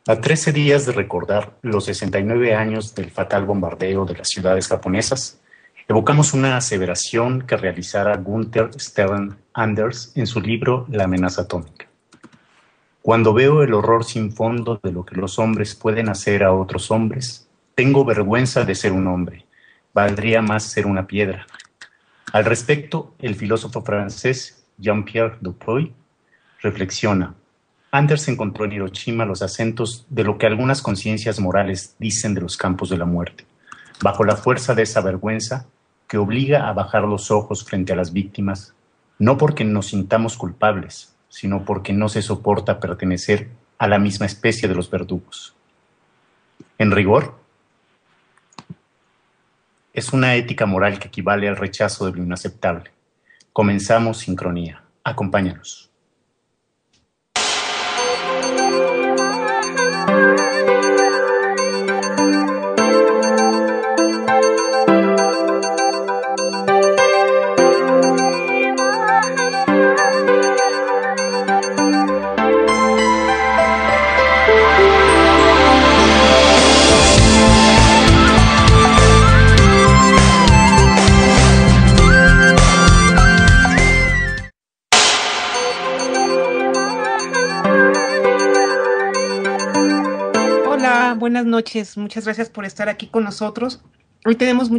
A 13 días de recordar los 69 años del fatal bombardeo de las ciudades japonesas, evocamos una aseveración que realizara Gunther Stern Anders en su libro La amenaza atómica. Cuando veo el horror sin fondo de lo que los hombres pueden hacer a otros hombres, tengo vergüenza de ser un hombre. Valdría más ser una piedra. Al respecto, el filósofo francés Jean-Pierre Dupuy reflexiona: Anders encontró en Hiroshima los acentos de lo que algunas conciencias morales dicen de los campos de la muerte, bajo la fuerza de esa vergüenza que obliga a bajar los ojos frente a las víctimas, no porque nos sintamos culpables, sino porque no se soporta pertenecer a la misma especie de los verdugos. En rigor, es una ética moral que equivale al rechazo de lo inaceptable. Comenzamos Sincronía. Acompáñanos. Buenas noches, muchas gracias por estar aquí con nosotros. Hoy tenemos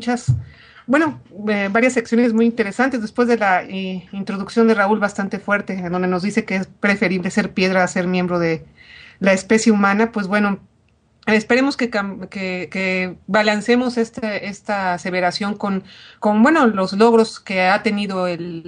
varias secciones muy interesantes después de la introducción de Raúl bastante fuerte, en donde nos dice que es preferible ser piedra a ser miembro de la especie humana. Pues bueno, esperemos que balancemos esta aseveración con los logros que ha tenido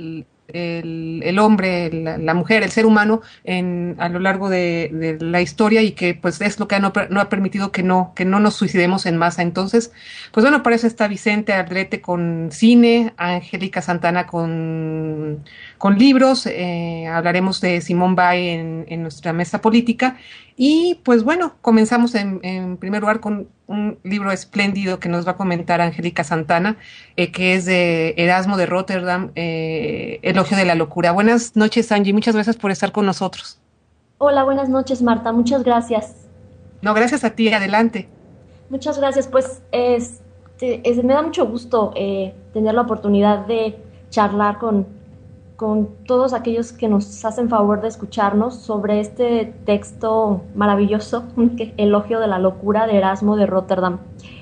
el hombre, la mujer, el ser humano a lo largo de la historia, y que pues es lo que no ha permitido que no nos suicidemos en masa. Entonces, pues bueno, para eso está Vicente Aldrete con cine, Angélica Santana con libros, hablaremos de Simone Weil en nuestra mesa política. Y pues bueno, comenzamos en primer lugar con un libro espléndido que nos va a comentar Angélica Santana, que es de Erasmo de Rotterdam, Elogio de la locura. Buenas noches, Angie, muchas gracias por estar con nosotros. Hola, buenas noches, Marta, muchas gracias. No, gracias a ti, adelante. Muchas gracias, pues me da mucho gusto tener la oportunidad de charlar con todos aquellos que nos hacen favor de escucharnos sobre este texto maravilloso, Elogio de la locura, de Erasmo de Rotterdam.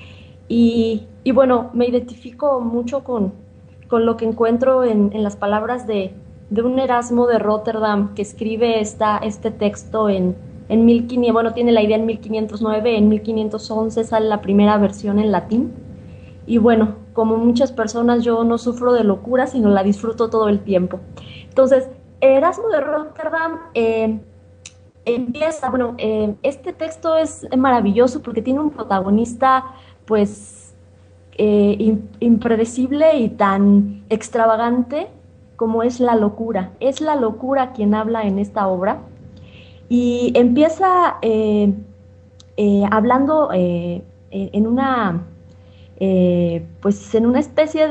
Y bueno, me identifico mucho con lo que encuentro en las palabras de un Erasmo de Rotterdam que escribe este texto en 1500, bueno, tiene la idea en 1509, en 1511 sale la primera versión en latín. Y bueno, como muchas personas, yo no sufro de locura, sino la disfruto todo el tiempo. Entonces, Erasmo de Rotterdam empieza, este texto es maravilloso porque tiene un protagonista, pues, impredecible y tan extravagante como es la locura. Es la locura quien habla en esta obra. Y empieza hablando en una especie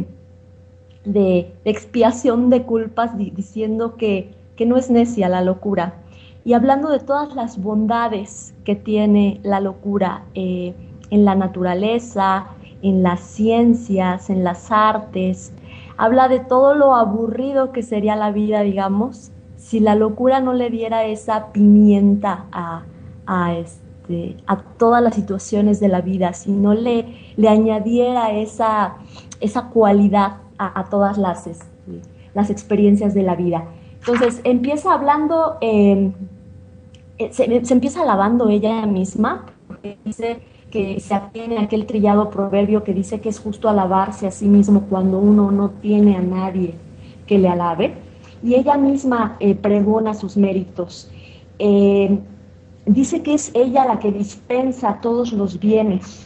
de expiación de culpas, diciendo que no es necia la locura, y hablando de todas las bondades que tiene la locura en la naturaleza, en las ciencias, en las artes. Habla de todo lo aburrido que sería la vida, digamos, si la locura no le diera esa pimienta a todas las situaciones de la vida, si no le añadiera esa cualidad a todas las experiencias de la vida. Entonces empieza hablando, se empieza alabando ella misma, porque dice que se atiene a aquel trillado proverbio que dice que es justo alabarse a sí mismo cuando uno no tiene a nadie que le alabe, y ella misma pregona sus méritos. Dice que es ella la que dispensa todos los bienes.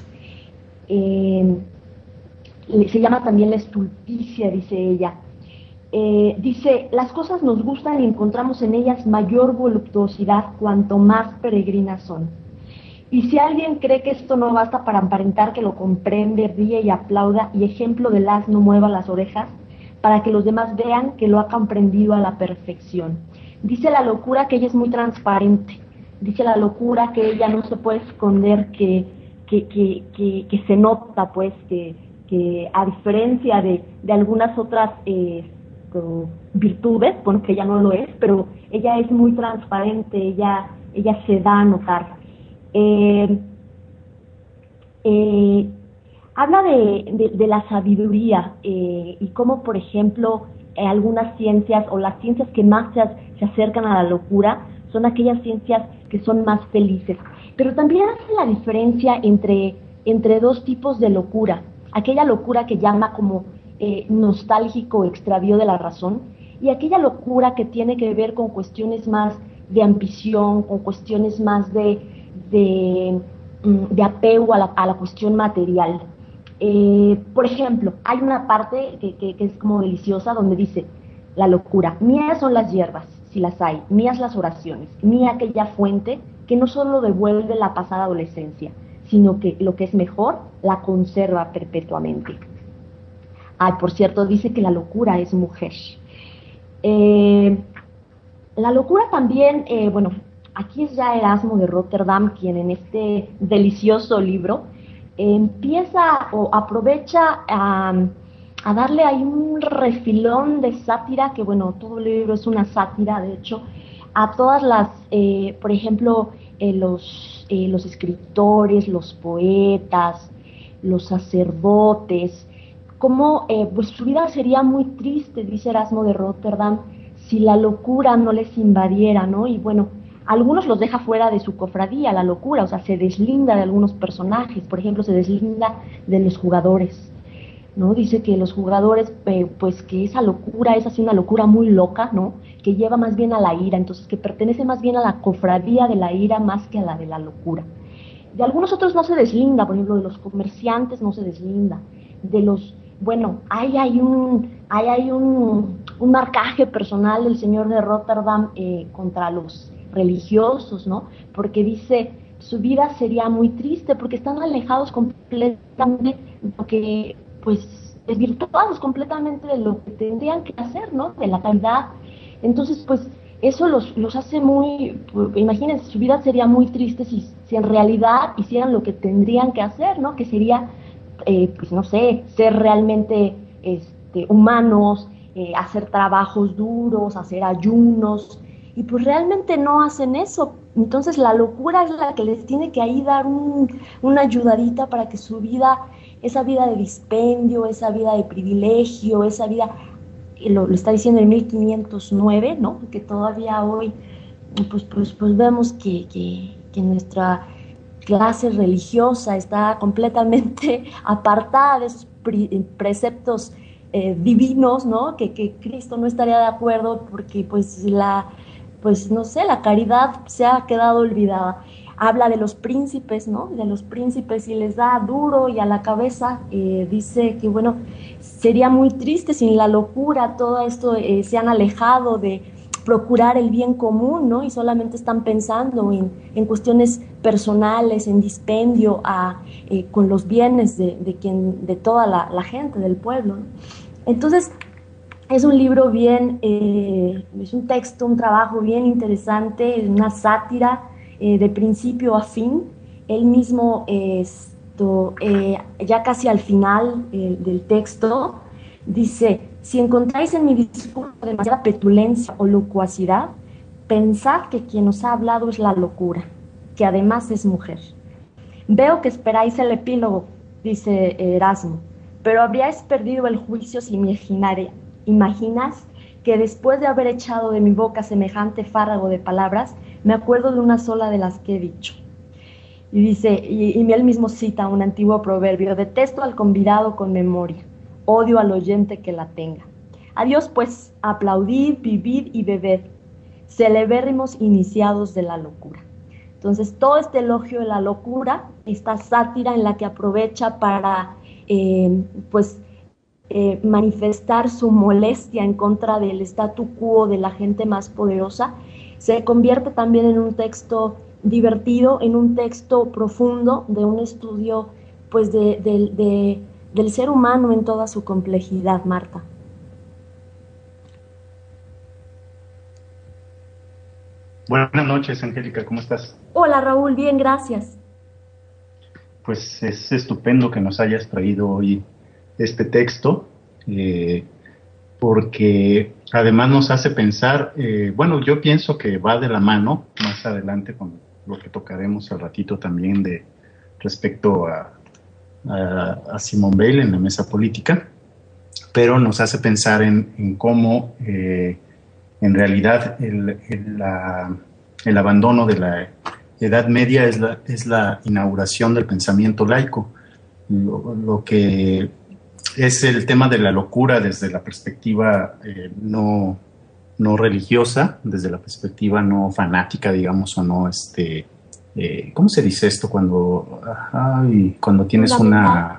Se llama también la estulticia, dice ella. Dice, las cosas nos gustan y encontramos en ellas mayor voluptuosidad cuanto más peregrinas son. Y si alguien cree que esto no basta para aparentar que lo comprende, ríe y aplauda, y ejemplo del asno mueva las orejas, para que los demás vean que lo ha comprendido a la perfección. Dice la locura que ella es muy transparente. dice la locura que ella no se puede esconder, que se nota, pues, que a diferencia de algunas otras virtudes, bueno, que ella no lo es, pero ella es muy transparente, ella se da a notar. Habla de la sabiduría y cómo, por ejemplo, algunas ciencias o las ciencias que más se acercan a la locura son aquellas ciencias que son más felices. Pero también hace la diferencia entre dos tipos de locura. Aquella locura que llama como nostálgico extravío de la razón, y aquella locura que tiene que ver con cuestiones más de ambición, con cuestiones más de apego a la cuestión material. Por ejemplo, hay una parte que es como deliciosa donde dice la locura: mías son las hierbas, si las hay, mías las oraciones, mía aquella fuente que no solo devuelve la pasada adolescencia, sino que lo que es mejor la conserva perpetuamente. Ay, por cierto, dice que la locura es mujer. La locura también, bueno, aquí es ya Erasmo de Rotterdam quien en este delicioso libro empieza o aprovecha a darle ahí un refilón de sátira, que bueno, todo el libro es una sátira, de hecho, a todas las, por ejemplo, los escritores, los poetas, los sacerdotes, como pues su vida sería muy triste, dice Erasmo de Rotterdam, si la locura no les invadiera, ¿no? Y bueno, algunos los deja fuera de su cofradía, la locura, o sea, se deslinda de algunos personajes, por ejemplo, se deslinda de los jugadores, ¿no? Dice que los jugadores, pues que esa locura es así una locura muy loca, ¿no? Que lleva más bien a la ira, entonces que pertenece más bien a la cofradía de la ira más que a la de la locura. De algunos otros no se deslinda, por ejemplo, de los comerciantes no se deslinda, de los, bueno, hay un marcaje personal del señor de Rotterdam contra los religiosos, ¿no? Porque dice, su vida sería muy triste porque están alejados completamente de lo que, pues, desvirtuados completamente de lo que tendrían que hacer, ¿no? De la caridad. Entonces, pues, eso los hace muy, pues, imagínense, su vida sería muy triste si en realidad hicieran lo que tendrían que hacer, ¿no? Que sería, pues, no sé, ser realmente humanos, hacer trabajos duros, hacer ayunos, y pues realmente no hacen eso. Entonces la locura es la que les tiene que ahí dar una ayudadita para que su vida, esa vida de dispendio, esa vida de privilegio, esa vida, lo está diciendo en 1509, ¿no? Que todavía hoy pues vemos que nuestra clase religiosa está completamente apartada de esos preceptos divinos, ¿no? Que Cristo no estaría de acuerdo porque pues no sé, la caridad se ha quedado olvidada. Habla de los príncipes, ¿no? De los príncipes y les da duro y a la cabeza. Dice que, bueno, sería muy triste sin la locura, todo esto se han alejado de procurar el bien común, ¿no? Y solamente están pensando en cuestiones personales, en dispendio con los bienes de toda la gente, del pueblo, ¿no? Entonces, es un libro bien, es un texto, un trabajo bien interesante, una sátira de principio a fin. Él mismo, ya casi al final del texto, dice: si encontráis en mi discurso demasiada petulencia o locuacidad, pensad que quien os ha hablado es la locura, que además es mujer. Veo que esperáis el epílogo, dice Erasmo, pero habríais perdido el juicio si me imaginas que después de haber echado de mi boca semejante fárrago de palabras, me acuerdo de una sola de las que he dicho. Y dice, y él mismo cita un antiguo proverbio: detesto al convidado con memoria, odio al oyente que la tenga. Adiós pues, aplaudid, vivid y bebed, celebérrimos iniciados de la locura. Entonces, todo este elogio de la locura, esta sátira en la que aprovecha para, manifestar su molestia en contra del statu quo de la gente más poderosa, se convierte también en un texto divertido, en un texto profundo de un estudio, pues, del ser humano en toda su complejidad, Marta. Buenas noches, Angélica, ¿cómo estás? Hola Raúl, bien, gracias. Pues es estupendo que nos hayas traído hoy este texto, eh, porque además nos hace pensar, bueno, yo pienso que va de la mano más adelante con lo que tocaremos al ratito también de respecto a Simone Weil en la mesa política, pero nos hace pensar en cómo en realidad el abandono de la Edad Media es la inauguración del pensamiento laico, lo que es el tema de la locura desde la perspectiva no religiosa, desde la perspectiva no fanática, digamos, o no, ¿cómo se dice esto cuando tienes una...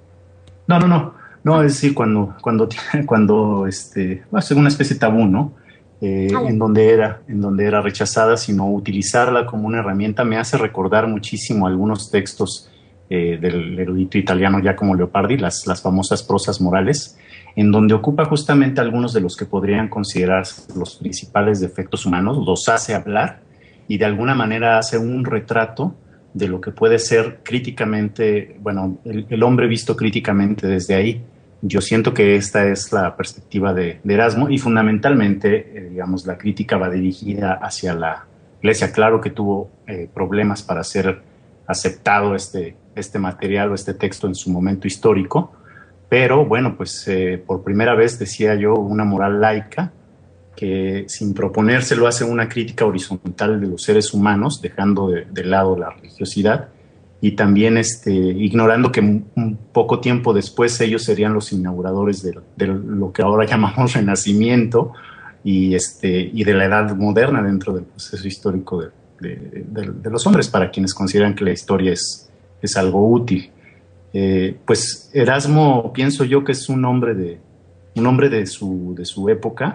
No, es decir, cuando es una especie de tabú, ¿no? En donde era rechazada, sino utilizarla como una herramienta. Me hace recordar muchísimo algunos textos del erudito italiano Giacomo Leopardi, las famosas prosas morales, en donde ocupa justamente algunos de los que podrían considerarse los principales defectos humanos, los hace hablar y de alguna manera hace un retrato de lo que puede ser críticamente, bueno, el hombre visto críticamente desde ahí. Yo siento que esta es la perspectiva de Erasmo y fundamentalmente, digamos, la crítica va dirigida hacia la Iglesia. Claro que tuvo problemas para ser aceptado este material o este texto en su momento histórico, pero bueno, pues por primera vez, decía yo, una moral laica que sin proponérselo hace una crítica horizontal de los seres humanos, dejando de lado la religiosidad y también ignorando que un poco tiempo después ellos serían los inauguradores de lo que ahora llamamos Renacimiento y de la edad moderna dentro del proceso histórico de los hombres, para quienes consideran que la historia es algo útil. Pues Erasmo, pienso yo que es un hombre de su época,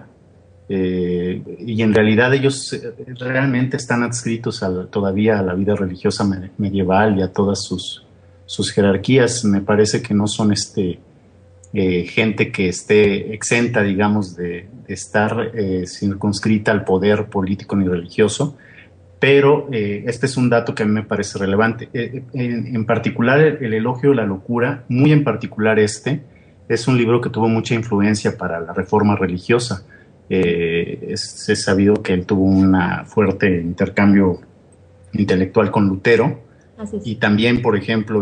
y en realidad ellos realmente están adscritos todavía a la vida religiosa medieval y a todas sus jerarquías. Me parece que no son gente que esté exenta, digamos, de estar circunscrita al poder político ni religioso, pero este es un dato que a mí me parece relevante. En particular, el elogio de la locura, muy en particular es un libro que tuvo mucha influencia para la reforma religiosa. Es sabido que él tuvo un fuerte intercambio intelectual con Lutero, y también, por ejemplo,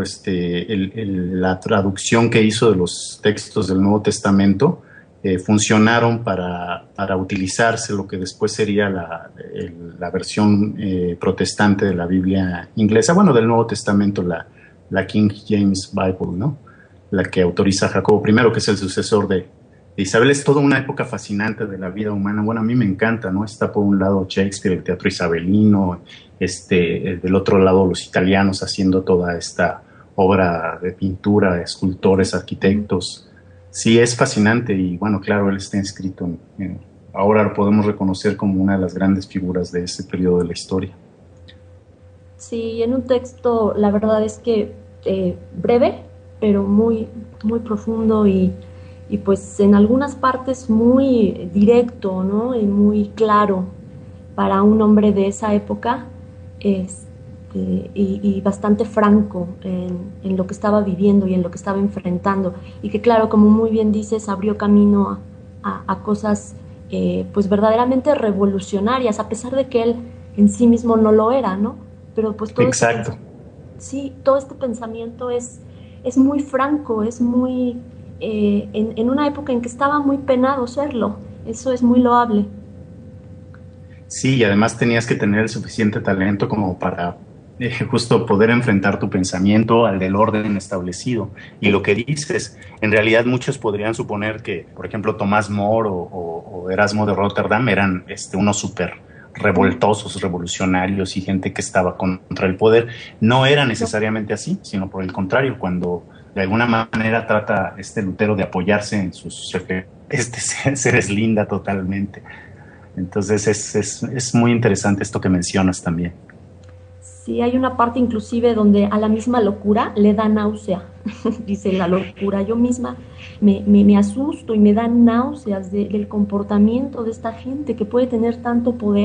la traducción que hizo de los textos del Nuevo Testamento funcionaron para utilizarse lo que después sería la versión protestante de la Biblia inglesa, bueno, del Nuevo Testamento, la King James Bible, ¿no? La que autoriza Jacobo I, que es el sucesor de Isabel. Es toda una época fascinante de la vida humana. Bueno, a mí me encanta, ¿no? Está por un lado Shakespeare, el teatro isabelino, del otro lado los italianos haciendo toda esta obra de pintura, escultores, arquitectos. Sí, es fascinante y bueno, claro, él está inscrito ahora lo podemos reconocer como una de las grandes figuras de ese periodo de la historia. Sí, en un texto, la verdad es que breve, pero muy, muy profundo y pues en algunas partes muy directo, ¿no? Y muy claro para un hombre de esa época, y bastante franco en lo que estaba viviendo y en lo que estaba enfrentando, y que claro, como muy bien dices, abrió camino a cosas pues verdaderamente revolucionarias, a pesar de que él en sí mismo no lo era, ¿no? Pero pues todo Exacto. todo este pensamiento es muy franco, es muy... en una época en que estaba muy penado serlo. Eso es muy loable. Sí, y además tenías que tener el suficiente talento como para justo poder enfrentar tu pensamiento al del orden establecido. Y lo que dices, en realidad muchos podrían suponer que, por ejemplo, Tomás More o Erasmo de Rotterdam eran unos súper revoltosos, revolucionarios y gente que estaba contra el poder. No era necesariamente así, sino por el contrario, cuando de alguna manera trata Lutero de apoyarse en sus se deslinda totalmente. Entonces es muy interesante esto que mencionas también. Sí, hay una parte inclusive donde a la misma locura le da náusea. Dice la locura, yo misma me asusto y me dan náuseas del comportamiento de esta gente que puede tener tanto poder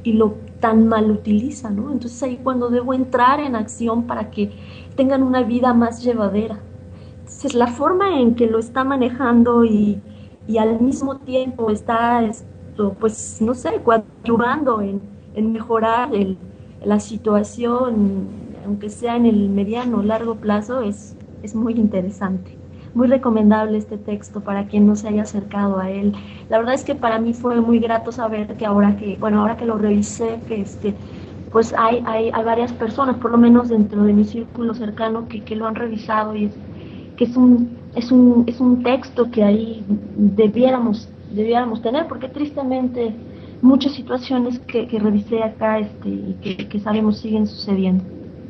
y lo tan mal utiliza, ¿no? Entonces ahí cuando debo entrar en acción para que tengan una vida más llevadera. Entonces la forma en que lo está manejando y al mismo tiempo está, pues no sé, coadyuvando en mejorar la situación, aunque sea en el mediano o largo plazo, es muy interesante. Muy recomendable este texto para quien no se haya acercado a él. La verdad es que para mí fue muy grato saber que ahora que lo revisé, que pues hay varias personas, por lo menos dentro de mi círculo cercano, que lo han revisado, y que es un texto que ahí debiéramos tener, porque tristemente muchas situaciones que revisé acá y que sabemos siguen sucediendo.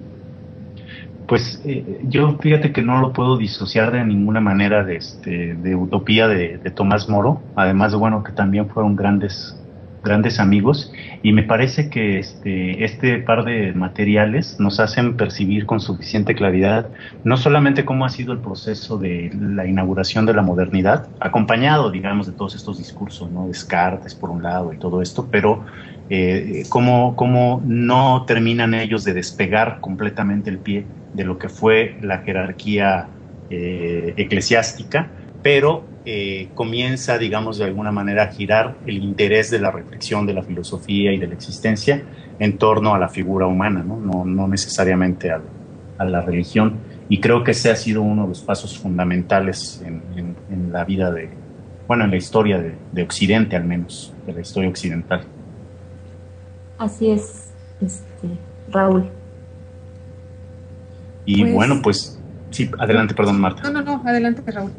Pues yo fíjate que no lo puedo disociar de ninguna manera de Utopía de Tomás Moro, además de bueno que también fueron grandes amigos, y me parece que este par de materiales nos hacen percibir con suficiente claridad no solamente cómo ha sido el proceso de la inauguración de la modernidad, acompañado, digamos, de todos estos discursos, ¿no? Descartes por un lado y todo esto, pero cómo no terminan ellos de despegar completamente el pie de lo que fue la jerarquía eclesiástica, pero comienza, digamos, de alguna manera a girar el interés de la reflexión, de la filosofía y de la existencia en torno a la figura humana, no necesariamente a la religión. Y creo que ese ha sido uno de los pasos fundamentales en la vida en la historia de Occidente, al menos, de la historia occidental. Así es, Raúl. Y bueno, pues sí, adelante, perdón, Marta. No, adelante, Raúl.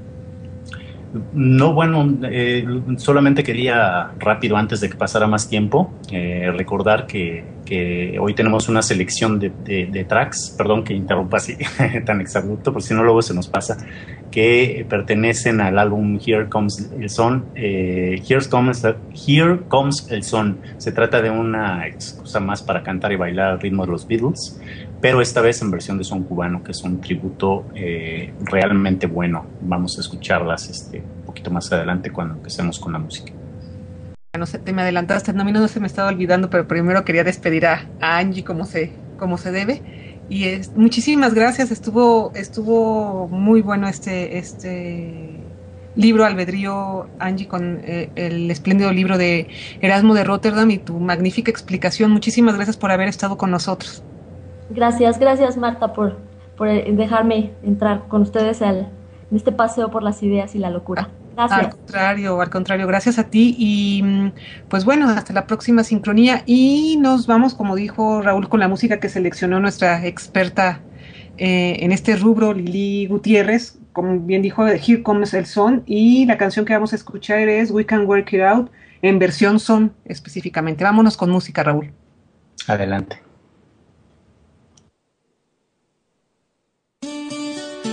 No, bueno, solamente quería rápido, antes de que pasara más tiempo, recordar que hoy tenemos una selección de tracks, perdón que interrumpa así tan exabrupto, porque si no luego se nos pasa, que pertenecen al álbum Here Comes el Sun. Here Comes el Sun. Se trata de una excusa más para cantar y bailar al ritmo de los Beatles, pero esta vez en versión de son cubano, que es un tributo realmente bueno. Vamos a escucharlas un poquito más adelante cuando empecemos con la música. No sé, te me adelantaste, a mí no se me estaba olvidando, pero primero quería despedir a Angie como se debe. Y muchísimas gracias, estuvo muy bueno este libro Albedrío, Angie, con el espléndido libro de Erasmo de Róterdam y tu magnífica explicación. Muchísimas gracias por haber estado con nosotros. Gracias Marta por dejarme entrar con ustedes en este paseo por las ideas y la locura. Gracias. Al contrario, gracias a ti y pues bueno, hasta la próxima sincronía y nos vamos, como dijo Raúl, con la música que seleccionó nuestra experta en este rubro, Lili Gutiérrez, como bien dijo, de Here Comes el Sun, y la canción que vamos a escuchar es We Can Work It Out en versión son específicamente. Vámonos con música, Raúl. Adelante.